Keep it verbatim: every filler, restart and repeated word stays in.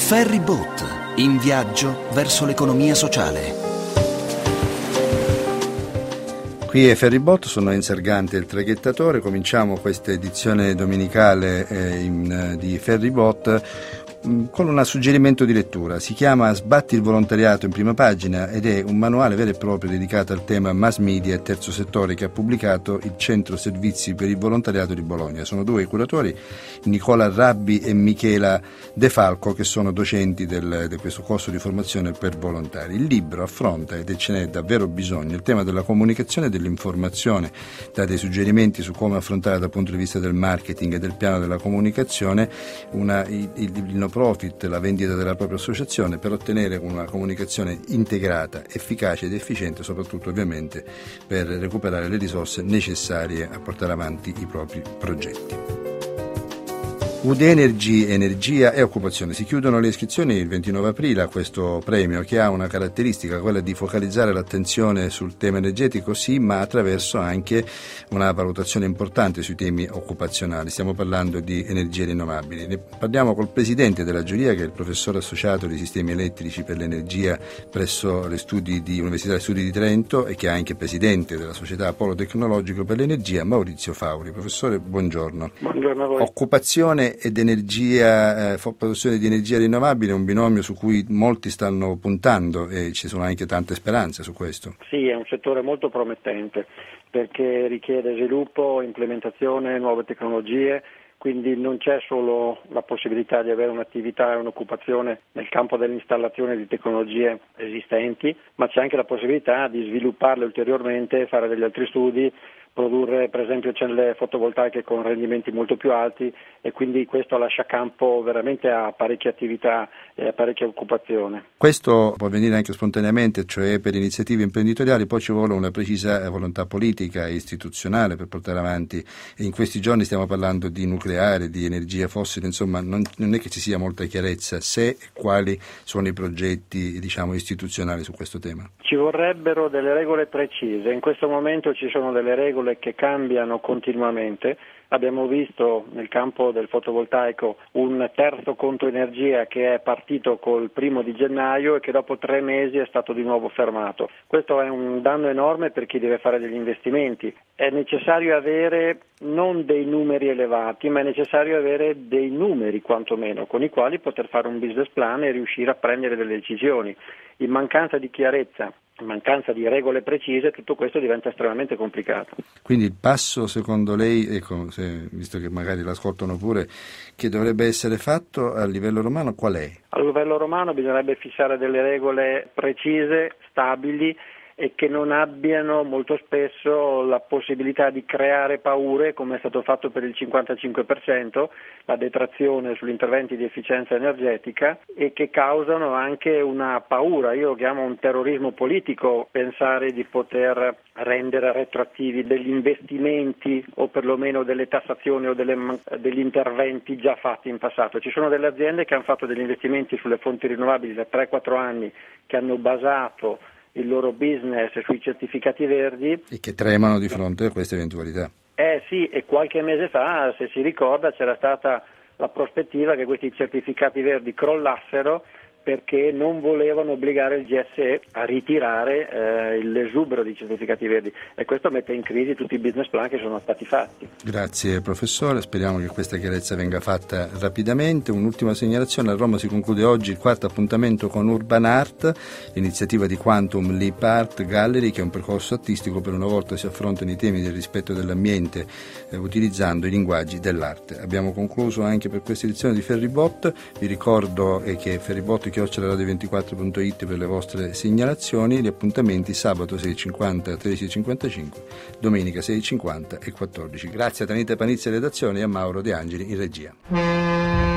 Ferryboat, in viaggio verso l'economia sociale. Qui è Ferryboat, sono Enzo Argante, il traghettatore. Cominciamo questa edizione domenicale eh, in, di Ferryboat con un suggerimento di lettura. Si chiama Sbatti il volontariato in prima pagina ed è un manuale vero e proprio dedicato al tema mass media e terzo settore che ha pubblicato il Centro Servizi per il Volontariato di Bologna. Sono due i curatori, Nicola Rabbi e Michela De Falco, che sono docenti del, di questo corso di formazione per volontari. Il libro affronta, ed ce n'è davvero bisogno, il tema della comunicazione e dell'informazione, dà dei suggerimenti su come affrontare dal punto di vista del marketing e del piano della comunicazione una, il, il profit, la vendita della propria associazione, per ottenere una comunicazione integrata, efficace ed efficiente, soprattutto ovviamente per recuperare le risorse necessarie a portare avanti i propri progetti. U D Energy, energia e occupazione. Si chiudono le iscrizioni il ventinove aprile a questo premio, che ha una caratteristica, quella di focalizzare l'attenzione sul tema energetico, sì, ma attraverso anche una valutazione importante sui temi occupazionali. Stiamo parlando di energie rinnovabili. Ne parliamo col presidente della giuria, che è il professore associato di sistemi elettrici per l'energia presso le studi di Università degli Studi di Trento e che è anche presidente della società Polo Tecnologico per l'Energia, Maurizio Fauri. Professore, buongiorno. Buongiorno a voi. Occupazione ed energia, eh, produzione di energia rinnovabile è un binomio su cui molti stanno puntando e ci sono anche tante speranze su questo. Sì, è un settore molto promettente perché richiede sviluppo, implementazione, nuove tecnologie, quindi non c'è solo la possibilità di avere un'attività e un'occupazione nel campo dell'installazione di tecnologie esistenti, ma c'è anche la possibilità di svilupparle ulteriormente, fare degli altri studi, produrre per esempio celle fotovoltaiche con rendimenti molto più alti, e quindi questo lascia campo veramente a parecchie attività e a parecchia occupazione. Questo può avvenire anche spontaneamente, cioè per iniziative imprenditoriali, poi ci vuole una precisa volontà politica e istituzionale per portare avanti, e in questi giorni stiamo parlando di nucleare, di energia fossile, insomma non, non è che ci sia molta chiarezza se e quali sono i progetti, diciamo, istituzionali su questo tema. Ci vorrebbero delle regole precise, in questo momento ci sono delle regole che cambiano continuamente. Abbiamo visto nel campo del fotovoltaico un terzo conto energia che è partito col primo di gennaio e che dopo tre mesi è stato di nuovo fermato. Questo è un danno enorme per chi deve fare degli investimenti. È necessario avere non dei numeri elevati, ma è necessario avere dei numeri quantomeno con i quali poter fare un business plan e riuscire a prendere delle decisioni. In mancanza di chiarezza, in mancanza di regole precise, tutto questo diventa estremamente complicato. Quindi il passo, secondo lei, ecco, se, visto che magari l'ascoltano pure, che dovrebbe essere fatto a livello romano, qual è? A livello romano bisognerebbe fissare delle regole precise, stabili, e che non abbiano molto spesso la possibilità di creare paure, come è stato fatto per il cinquantacinque per cento, la detrazione sugli interventi di efficienza energetica, e che causano anche una paura, io lo chiamo un terrorismo politico, pensare di poter rendere retroattivi degli investimenti o perlomeno delle tassazioni o delle, degli interventi già fatti in passato. Ci sono delle aziende che hanno fatto degli investimenti sulle fonti rinnovabili da tre quattro anni, che hanno basato il loro business sui certificati verdi e che tremano di fronte a queste eventualità. Eh sì, e qualche mese fa, se si ricorda, c'era stata la prospettiva che questi certificati verdi crollassero perché non volevano obbligare il G S E a ritirare eh, l'esubero di certificati verdi, e questo mette in crisi tutti i business plan che sono stati fatti. Grazie professore, speriamo che questa chiarezza venga fatta rapidamente. Un'ultima segnalazione: a Roma si conclude oggi il quarto appuntamento con Urban Art, l'iniziativa di Quantum Leap Art Gallery, che è un percorso artistico per una volta si affrontano i temi del rispetto dell'ambiente eh, utilizzando i linguaggi dell'arte. Abbiamo concluso anche per questa edizione di Ferryboat. Vi ricordo eh, che Ferryboat chiocciola radio ventiquattro punto it per le vostre segnalazioni. Gli appuntamenti sabato sei e cinquanta, tredici e cinquantacinque, domenica sei e cinquanta e quattordici. Grazie a Tanita Panizia redazione e a Mauro De Angeli in regia.